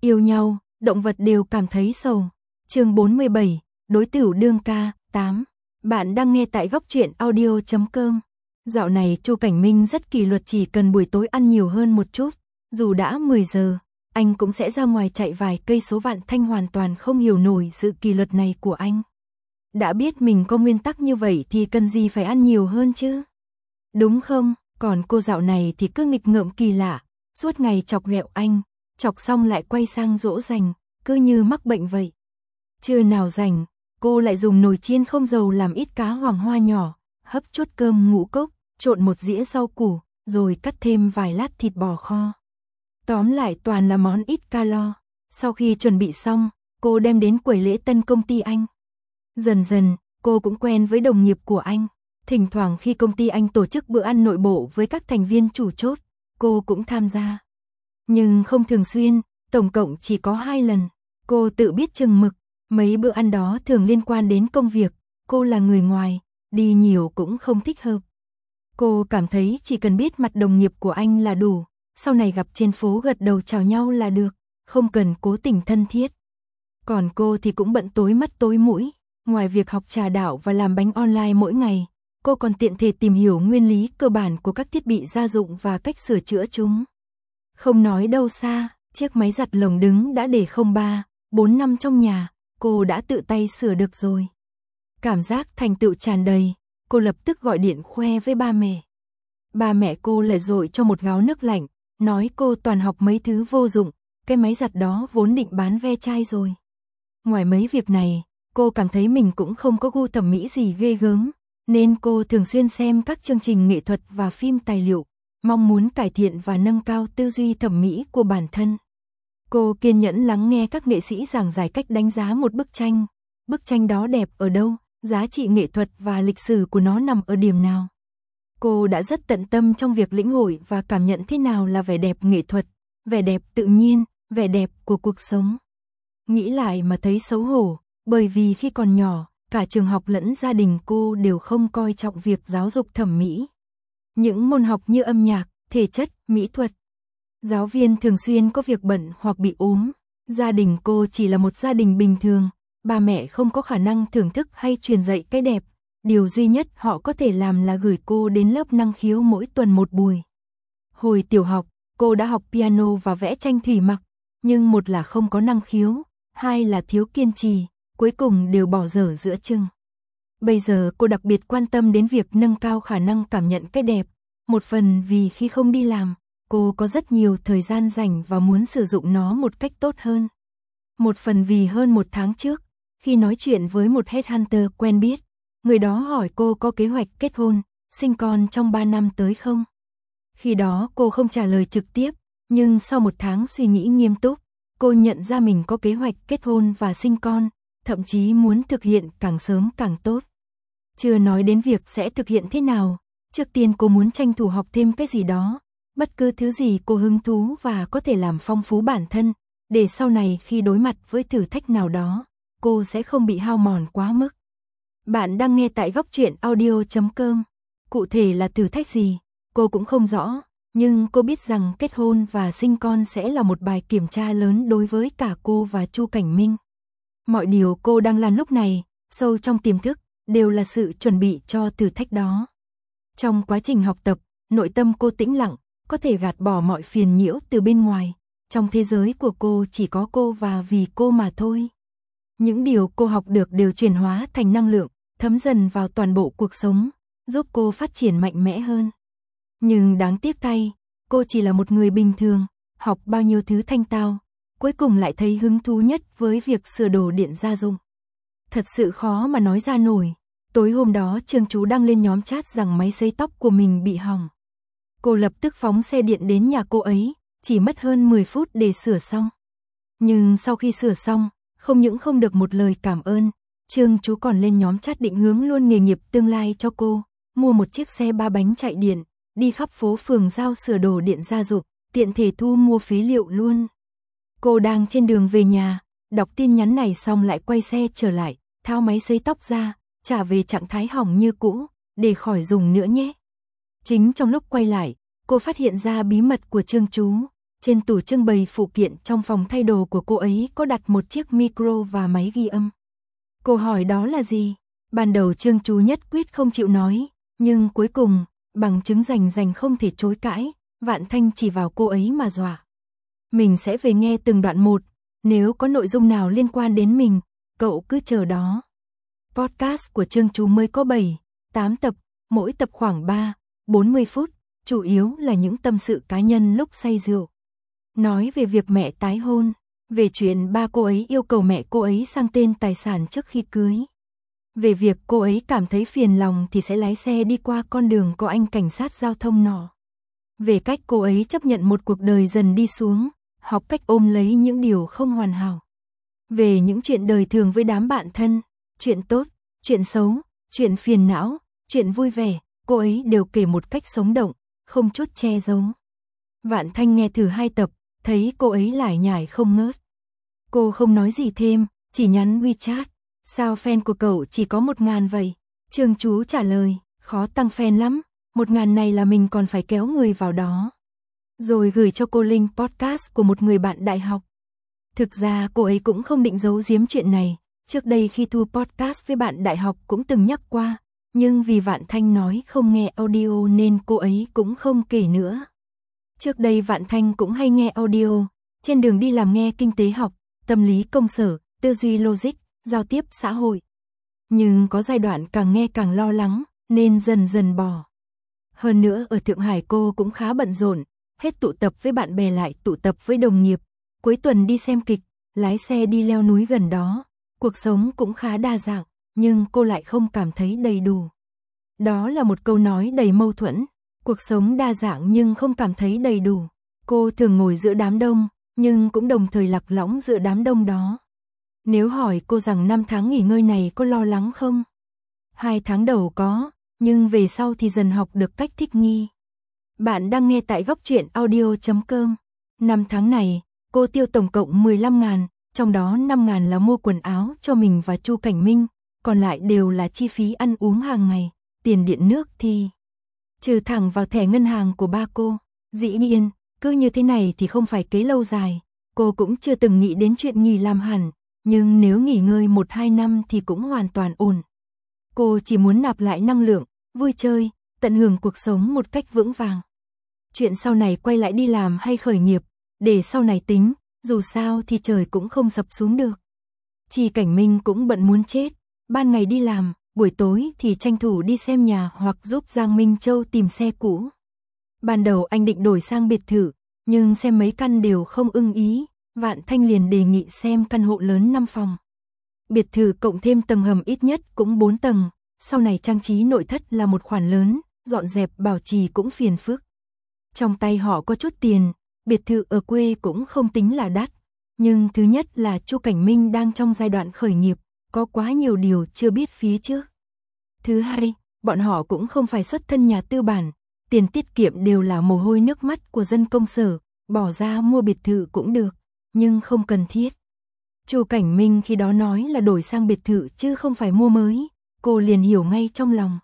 Yêu nhau, động vật đều cảm thấy sầu. Chương 47, đối tửu đương ca, 8. Bạn đang nghe tại góc truyện audio.com. Dạo này Chu Cảnh Minh rất kỷ luật, chỉ cần buổi tối ăn nhiều hơn một chút, dù đã 10 giờ, anh cũng sẽ ra ngoài chạy vài cây số. Vạn Thanh hoàn toàn không hiểu nổi sự kỷ luật này của anh. Đã biết mình có nguyên tắc như vậy thì cần gì phải ăn nhiều hơn chứ? Đúng không? Còn cô dạo này thì cứ nghịch ngợm kỳ lạ, suốt ngày chọc ghẹo anh, chọc xong lại quay sang dỗ dành, cứ như mắc bệnh vậy. Trưa nào rảnh, cô lại dùng nồi chiên không dầu làm ít cá hoàng hoa nhỏ, hấp chút cơm ngũ cốc, trộn một dĩa rau củ, rồi cắt thêm vài lát thịt bò kho. Tóm lại toàn là món ít calo. Sau khi chuẩn bị xong, cô đem đến quầy lễ tân công ty anh. Dần dần, cô cũng quen với đồng nghiệp của anh. Thỉnh thoảng khi công ty anh tổ chức bữa ăn nội bộ với các thành viên chủ chốt, cô cũng tham gia. Nhưng không thường xuyên, tổng cộng chỉ có 2 lần. Cô tự biết chừng mực, mấy bữa ăn đó thường liên quan đến công việc, cô là người ngoài, đi nhiều cũng không thích hợp. Cô cảm thấy chỉ cần biết mặt đồng nghiệp của anh là đủ, sau này gặp trên phố gật đầu chào nhau là được, không cần cố tình thân thiết. Còn cô thì cũng bận tối mắt tối mũi, ngoài việc học trà đạo và làm bánh online mỗi ngày, cô còn tiện thể tìm hiểu nguyên lý cơ bản của các thiết bị gia dụng và cách sửa chữa chúng. Không nói đâu xa, chiếc máy giặt lồng đứng đã để không 3-4 năm trong nhà, cô đã tự tay sửa được rồi. Cảm giác thành tựu tràn đầy, cô lập tức gọi điện khoe với ba mẹ. Ba mẹ cô lại dội cho một gáo nước lạnh, nói cô toàn học mấy thứ vô dụng, cái máy giặt đó vốn định bán ve chai rồi. Ngoài mấy việc này, cô cảm thấy mình cũng không có gu thẩm mỹ gì ghê gớm, nên cô thường xuyên xem các chương trình nghệ thuật và phim tài liệu, mong muốn cải thiện và nâng cao tư duy thẩm mỹ của bản thân. Cô kiên nhẫn lắng nghe các nghệ sĩ giảng giải cách đánh giá một bức tranh đó đẹp ở đâu, giá trị nghệ thuật và lịch sử của nó nằm ở điểm nào. Cô đã rất tận tâm trong việc lĩnh hội và cảm nhận thế nào là vẻ đẹp nghệ thuật, vẻ đẹp tự nhiên, vẻ đẹp của cuộc sống. Nghĩ lại mà thấy xấu hổ, bởi vì khi còn nhỏ, cả trường học lẫn gia đình cô đều không coi trọng việc giáo dục thẩm mỹ. Những môn học như âm nhạc, thể chất, mỹ thuật, giáo viên thường xuyên có việc bận hoặc bị ốm. Gia đình cô chỉ là một gia đình bình thường, ba mẹ không có khả năng thưởng thức hay truyền dạy cái đẹp. Điều duy nhất họ có thể làm là gửi cô đến lớp năng khiếu mỗi tuần một buổi. Hồi tiểu học, cô đã học piano và vẽ tranh thủy mặc, nhưng một là không có năng khiếu, hai là thiếu kiên trì, cuối cùng đều bỏ dở giữa chừng. Bây giờ cô đặc biệt quan tâm đến việc nâng cao khả năng cảm nhận cái đẹp, một phần vì khi không đi làm, cô có rất nhiều thời gian rảnh và muốn sử dụng nó một cách tốt hơn. Một phần vì hơn 1 tháng trước, khi nói chuyện với một headhunter quen biết, người đó hỏi cô có kế hoạch kết hôn, sinh con trong 3 năm tới không. Khi đó cô không trả lời trực tiếp, nhưng sau 1 tháng suy nghĩ nghiêm túc, cô nhận ra mình có kế hoạch kết hôn và sinh con, thậm chí muốn thực hiện càng sớm càng tốt. Chưa nói đến việc sẽ thực hiện thế nào, trước tiên cô muốn tranh thủ học thêm cái gì đó, bất cứ thứ gì cô hứng thú và có thể làm phong phú bản thân, để sau này khi đối mặt với thử thách nào đó, cô sẽ không bị hao mòn quá mức. Bạn đang nghe tại góc truyện audio.com. Cụ thể là thử thách gì, cô cũng không rõ, nhưng cô biết rằng kết hôn và sinh con sẽ là một bài kiểm tra lớn đối với cả cô và Chu Cảnh Minh. Mọi điều cô đang làm lúc này, sâu trong tiềm thức, đều là sự chuẩn bị cho thử thách đó. Trong quá trình học tập, nội tâm cô tĩnh lặng, có thể gạt bỏ mọi phiền nhiễu từ bên ngoài. Trong thế giới của cô chỉ có cô và vì cô mà thôi. Những điều cô học được đều chuyển hóa thành năng lượng, thấm dần vào toàn bộ cuộc sống, giúp cô phát triển mạnh mẽ hơn. Nhưng đáng tiếc thay, cô chỉ là một người bình thường, học bao nhiêu thứ thanh tao, cuối cùng lại thấy hứng thú nhất với việc sửa đồ điện gia dụng. Thật sự khó mà nói ra nổi. Tối hôm đó Trương Chú đăng lên nhóm chat rằng máy sấy tóc của mình bị hỏng. Cô lập tức phóng xe điện đến nhà cô ấy, chỉ mất hơn 10 phút để sửa xong. Nhưng sau khi sửa xong, không những không được một lời cảm ơn, Trương Chú còn lên nhóm chat định hướng luôn nghề nghiệp tương lai cho cô, mua một chiếc xe 3 bánh chạy điện, đi khắp phố phường giao sửa đồ điện gia dụng, tiện thể thu mua phí liệu luôn. Cô đang trên đường về nhà, đọc tin nhắn này xong lại quay xe trở lại, tháo máy sấy tóc ra, trả về trạng thái hỏng như cũ, để khỏi dùng nữa nhé. Chính trong lúc quay lại, cô phát hiện ra bí mật của Trương Chú. Trên tủ trưng bày phụ kiện trong phòng thay đồ của cô ấy có đặt một chiếc micro và máy ghi âm. Cô hỏi đó là gì? Ban đầu Trương Chú nhất quyết không chịu nói, nhưng cuối cùng, bằng chứng rành không thể chối cãi, Vạn Thanh chỉ vào cô ấy mà dọa. Mình sẽ về nghe từng đoạn một, nếu có nội dung nào liên quan đến mình, cậu cứ chờ đó. Podcast của Trương Chú mới có 7, 8 tập, mỗi tập khoảng 3, 40 phút, chủ yếu là những tâm sự cá nhân lúc say rượu. Nói về việc mẹ tái hôn, về chuyện ba cô ấy yêu cầu mẹ cô ấy sang tên tài sản trước khi cưới. Về việc cô ấy cảm thấy phiền lòng thì sẽ lái xe đi qua con đường có anh cảnh sát giao thông nọ. Về cách cô ấy chấp nhận một cuộc đời dần đi xuống, học cách ôm lấy những điều không hoàn hảo. Về những chuyện đời thường với đám bạn thân, chuyện tốt, chuyện xấu, chuyện phiền não, chuyện vui vẻ, cô ấy đều kể một cách sống động, không chút che giấu. Vạn Thanh nghe thử 2 tập, thấy cô ấy lải nhải không ngớt. Cô không nói gì thêm, chỉ nhắn WeChat. Sao fan của cậu chỉ có 1.000 vậy? Trương Chú trả lời, khó tăng fan lắm, 1.000 này là mình còn phải kéo người vào đó. Rồi gửi cho cô link podcast của một người bạn đại học. Thực ra cô ấy cũng không định giấu giếm chuyện này, trước đây khi thu podcast với bạn đại học cũng từng nhắc qua, nhưng vì Vạn Thanh nói không nghe audio nên cô ấy cũng không kể nữa. Trước đây Vạn Thanh cũng hay nghe audio, trên đường đi làm nghe kinh tế học, tâm lý công sở, tư duy logic, giao tiếp xã hội. Nhưng có giai đoạn càng nghe càng lo lắng, nên dần dần bỏ. Hơn nữa ở Thượng Hải cô cũng khá bận rộn, hết tụ tập với bạn bè lại tụ tập với đồng nghiệp, cuối tuần đi xem kịch, lái xe đi leo núi gần đó. Cuộc sống cũng khá đa dạng, nhưng cô lại không cảm thấy đầy đủ. Đó là một câu nói đầy mâu thuẫn. Cuộc sống đa dạng nhưng không cảm thấy đầy đủ. Cô thường ngồi giữa đám đông, nhưng cũng đồng thời lạc lõng giữa đám đông đó. Nếu hỏi cô rằng 5 tháng nghỉ ngơi này có lo lắng không? 2 tháng đầu có, nhưng về sau thì dần học được cách thích nghi. Bạn đang nghe tại góc truyện audio.com. 5 tháng này, cô tiêu tổng cộng 15.000, trong đó 5.000 là mua quần áo cho mình và Chu Cảnh Minh, còn lại đều là chi phí ăn uống hàng ngày, tiền điện nước thì trừ thẳng vào thẻ ngân hàng của ba cô. Dĩ nhiên, cứ như thế này thì không phải kế lâu dài, cô cũng chưa từng nghĩ đến chuyện nghỉ làm hẳn, nhưng nếu nghỉ ngơi 1-2 năm thì cũng hoàn toàn ổn. Cô chỉ muốn nạp lại năng lượng, vui chơi, tận hưởng cuộc sống một cách vững vàng. Chuyện sau này quay lại đi làm hay khởi nghiệp, để sau này tính, dù sao thì trời cũng không sập xuống được. Chi Cảnh Minh cũng bận muốn chết, ban ngày đi làm, buổi tối thì tranh thủ đi xem nhà hoặc giúp Giang Minh Châu tìm xe cũ. Ban đầu anh định đổi sang biệt thự, nhưng xem mấy căn đều không ưng ý, Vạn Thanh liền đề nghị xem căn hộ lớn 5 phòng. Biệt thự cộng thêm tầng hầm ít nhất cũng 4 tầng, sau này trang trí nội thất là một khoản lớn, dọn dẹp bảo trì cũng phiền phức. Trong tay họ có chút tiền, biệt thự ở quê cũng không tính là đắt, nhưng thứ nhất là Chu Cảnh Minh đang trong giai đoạn khởi nghiệp, có quá nhiều điều chưa biết phía trước. Thứ hai, bọn họ cũng không phải xuất thân nhà tư bản, tiền tiết kiệm đều là mồ hôi nước mắt của dân công sở, bỏ ra mua biệt thự cũng được, nhưng không cần thiết. Chu Cảnh Minh khi đó nói là đổi sang biệt thự chứ không phải mua mới, cô liền hiểu ngay trong lòng.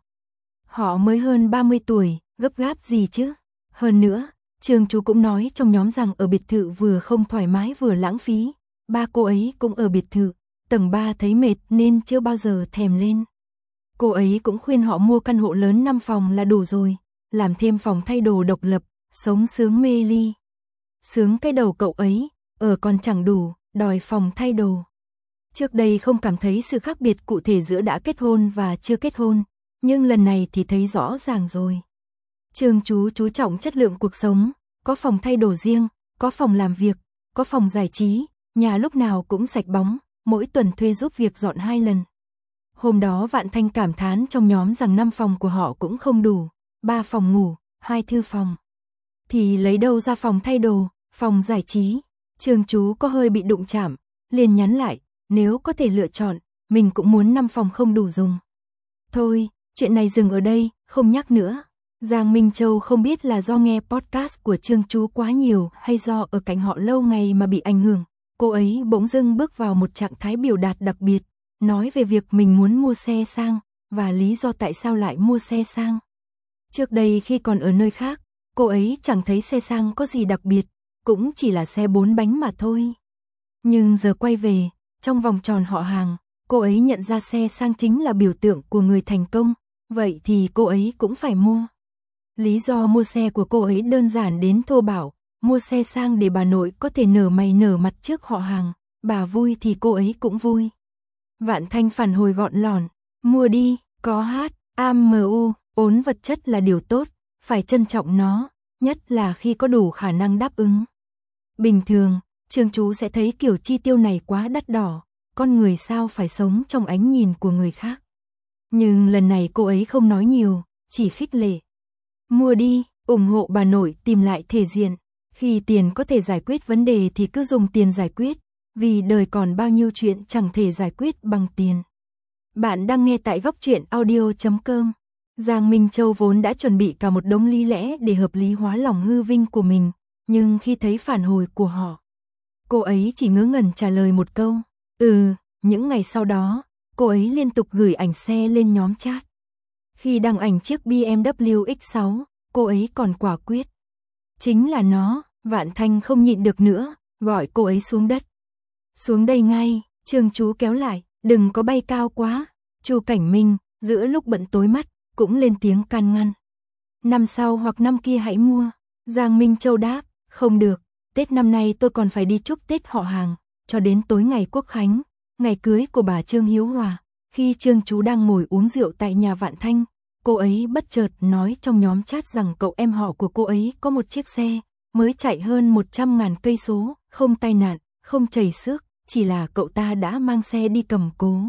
Họ mới hơn 30 tuổi, gấp gáp gì chứ? Hơn nữa, Trương Chú cũng nói trong nhóm rằng ở biệt thự vừa không thoải mái vừa lãng phí, ba cô ấy cũng ở biệt thự, tầng 3 thấy mệt nên chưa bao giờ thèm lên. Cô ấy cũng khuyên họ mua căn hộ lớn 5 phòng là đủ rồi, làm thêm phòng thay đồ độc lập, sống sướng mê ly. Sướng cái đầu cậu ấy, ở còn chẳng đủ, đòi phòng thay đồ. Trước đây không cảm thấy sự khác biệt cụ thể giữa đã kết hôn và chưa kết hôn, nhưng lần này thì thấy rõ ràng rồi. Trương chú trọng chất lượng cuộc sống, có phòng thay đồ riêng, có phòng làm việc, có phòng giải trí, nhà lúc nào cũng sạch bóng, mỗi tuần thuê giúp việc dọn 2 lần. Hôm đó Vạn Thanh cảm thán trong nhóm rằng 5 phòng của họ cũng không đủ, 3 phòng ngủ, 2 thư phòng. Thì lấy đâu ra phòng thay đồ, phòng giải trí? Trương chú có hơi bị đụng chạm, liền nhắn lại, nếu có thể lựa chọn, mình cũng muốn 5 phòng không đủ dùng. Thôi, chuyện này dừng ở đây, không nhắc nữa. Giang Minh Châu không biết là do nghe podcast của Trương chú quá nhiều hay do ở cạnh họ lâu ngày mà bị ảnh hưởng. Cô ấy bỗng dưng bước vào một trạng thái biểu đạt đặc biệt, nói về việc mình muốn mua xe sang, và lý do tại sao lại mua xe sang. Trước đây khi còn ở nơi khác, cô ấy chẳng thấy xe sang có gì đặc biệt, cũng chỉ là xe 4 bánh mà thôi. Nhưng giờ quay về, trong vòng tròn họ hàng, cô ấy nhận ra xe sang chính là biểu tượng của người thành công, vậy thì cô ấy cũng phải mua. Lý do mua xe của cô ấy đơn giản đến thô bạo, mua xe sang để bà nội có thể nở mày nở mặt trước họ hàng, bà vui thì cô ấy cũng vui. Vạn Thanh phản hồi gọn lỏn, mua đi, có HAMU, ốn vật chất là điều tốt, phải trân trọng nó, nhất là khi có đủ khả năng đáp ứng. Bình thường, Trương Chú sẽ thấy kiểu chi tiêu này quá đắt đỏ, con người sao phải sống trong ánh nhìn của người khác. Nhưng lần này cô ấy không nói nhiều, chỉ khích lệ. Mua đi, ủng hộ bà nội tìm lại thể diện. Khi tiền có thể giải quyết vấn đề thì cứ dùng tiền giải quyết, vì đời còn bao nhiêu chuyện chẳng thể giải quyết bằng tiền. Bạn đang nghe tại góc truyện audio.com. Giang Minh Châu vốn đã chuẩn bị cả một đống lý lẽ để hợp lý hóa lòng hư vinh của mình, nhưng khi thấy phản hồi của họ, cô ấy chỉ ngớ ngẩn trả lời một câu, những ngày sau đó, cô ấy liên tục gửi ảnh xe lên nhóm chat. Khi đăng ảnh chiếc BMW X6, cô ấy còn quả quyết. Chính là nó, Vạn Thanh không nhịn được nữa, gọi cô ấy xuống đất. Xuống đây ngay, Trương Chú kéo lại, đừng có bay cao quá. Chu Cảnh Minh, giữa lúc bận tối mắt, cũng lên tiếng can ngăn. Năm sau hoặc năm kia hãy mua. Giang Minh Châu đáp, không được, Tết năm nay tôi còn phải đi chúc Tết họ hàng, cho đến tối ngày Quốc Khánh, ngày cưới của bà Trương Hiếu Hòa. Khi Trương Chú đang ngồi uống rượu tại nhà Vạn Thanh, cô ấy bất chợt nói trong nhóm chat rằng cậu em họ của cô ấy có một chiếc xe, mới chạy hơn 100.000 cây số, không tai nạn, không chảy xước, chỉ là cậu ta đã mang xe đi cầm cố.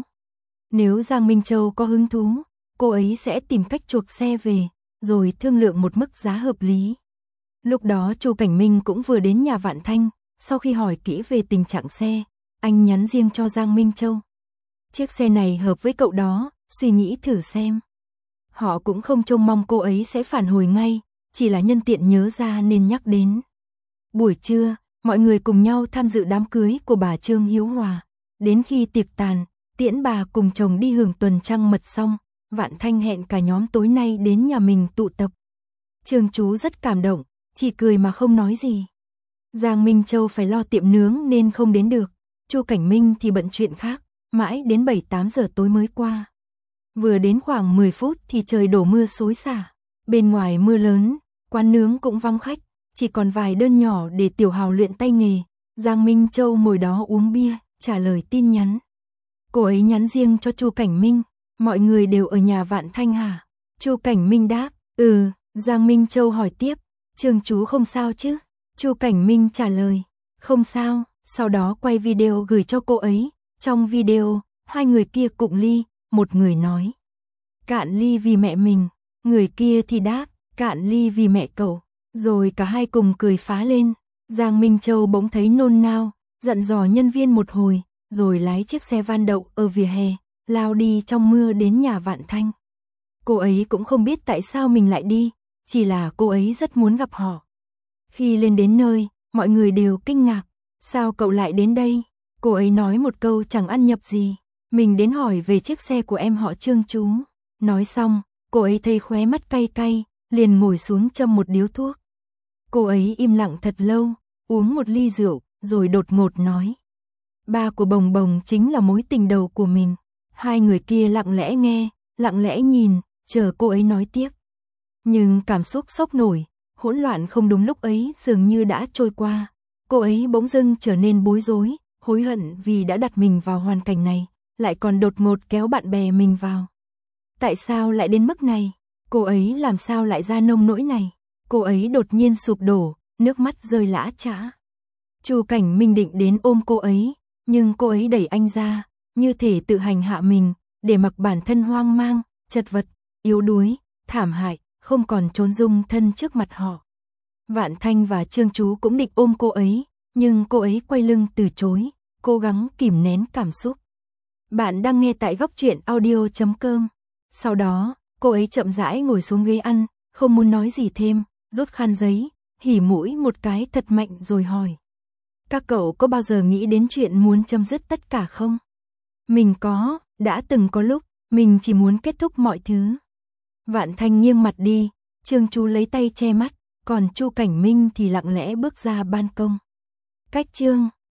Nếu Giang Minh Châu có hứng thú, cô ấy sẽ tìm cách chuộc xe về, rồi thương lượng một mức giá hợp lý. Lúc đó Chu Cảnh Minh cũng vừa đến nhà Vạn Thanh, sau khi hỏi kỹ về tình trạng xe, anh nhắn riêng cho Giang Minh Châu. Chiếc xe này hợp với cậu đó, suy nghĩ thử xem. Họ cũng không trông mong cô ấy sẽ phản hồi ngay, chỉ là nhân tiện nhớ ra nên nhắc đến. Buổi trưa, mọi người cùng nhau tham dự đám cưới của bà Trương Hiếu Hòa. Đến khi tiệc tàn, tiễn bà cùng chồng đi hưởng tuần trăng mật xong, Vạn Thanh hẹn cả nhóm tối nay đến nhà mình tụ tập. Trương Chú rất cảm động, chỉ cười mà không nói gì. Giang Minh Châu phải lo tiệm nướng nên không đến được, Chu Cảnh Minh thì bận chuyện khác, mãi đến 7-8 giờ tối mới qua. Vừa đến khoảng 10 phút thì trời đổ mưa xối xả, bên ngoài mưa lớn, quán nướng cũng vắng khách, chỉ còn vài đơn nhỏ để Tiểu Hào luyện tay nghề. Giang Minh Châu ngồi đó uống bia, trả lời tin nhắn. Cô ấy nhắn riêng cho Chu Cảnh Minh, mọi người đều ở nhà Vạn Thanh hả? Chu Cảnh Minh đáp, Giang Minh Châu hỏi tiếp, Trương Chú không sao chứ? Chu Cảnh Minh trả lời, không sao, sau đó quay video gửi cho cô ấy. Trong video, hai người kia cụng ly, một người nói, cạn ly vì mẹ mình, người kia thì đáp, cạn ly vì mẹ cậu, rồi cả hai cùng cười phá lên. Giang Minh Châu bỗng thấy nôn nao, dặn dò nhân viên một hồi, rồi lái chiếc xe van đậu ở vỉa hè, lao đi trong mưa đến nhà Vạn Thanh. Cô ấy cũng không biết tại sao mình lại đi, chỉ là cô ấy rất muốn gặp họ. Khi lên đến nơi, mọi người đều kinh ngạc, sao cậu lại đến đây? Cô ấy nói một câu chẳng ăn nhập gì, mình đến hỏi về chiếc xe của em họ Trương Chú. Nói xong, cô ấy thấy khóe mắt cay cay, liền ngồi xuống châm một điếu thuốc. Cô ấy im lặng thật lâu, uống một ly rượu, rồi đột ngột nói. Ba của Bồng Bồng chính là mối tình đầu của mình. Hai người kia lặng lẽ nghe, lặng lẽ nhìn, chờ cô ấy nói tiếp. Nhưng cảm xúc sốc nổi, hỗn loạn không đúng lúc ấy dường như đã trôi qua. Cô ấy bỗng dưng trở nên bối rối, hối hận vì đã đặt mình vào hoàn cảnh này, lại còn đột ngột kéo bạn bè mình vào. Tại sao lại đến mức này? Cô ấy làm sao lại ra nông nỗi này? Cô ấy đột nhiên sụp đổ, nước mắt rơi lã chã. Chu Cảnh Minh định đến ôm cô ấy, nhưng cô ấy đẩy anh ra, như thể tự hành hạ mình, để mặc bản thân hoang mang, chật vật, yếu đuối, thảm hại, không còn trốn dung thân trước mặt họ. Vạn Thanh và Trương Chú cũng định ôm cô ấy, nhưng cô ấy quay lưng từ chối, cố gắng kìm nén cảm xúc. Bạn đang nghe tại góc truyện audio.com. Sau đó, cô ấy chậm rãi ngồi xuống ghế ăn, không muốn nói gì thêm, rút khăn giấy, hỉ mũi một cái thật mạnh rồi hỏi. Các cậu có bao giờ nghĩ đến chuyện muốn chấm dứt tất cả không? Mình có, đã từng có lúc, mình chỉ muốn kết thúc mọi thứ. Vạn Thanh nghiêng mặt đi, Trương Chú lấy tay che mắt, Còn Chu Cảnh Minh thì lặng lẽ bước ra ban công. Cách chương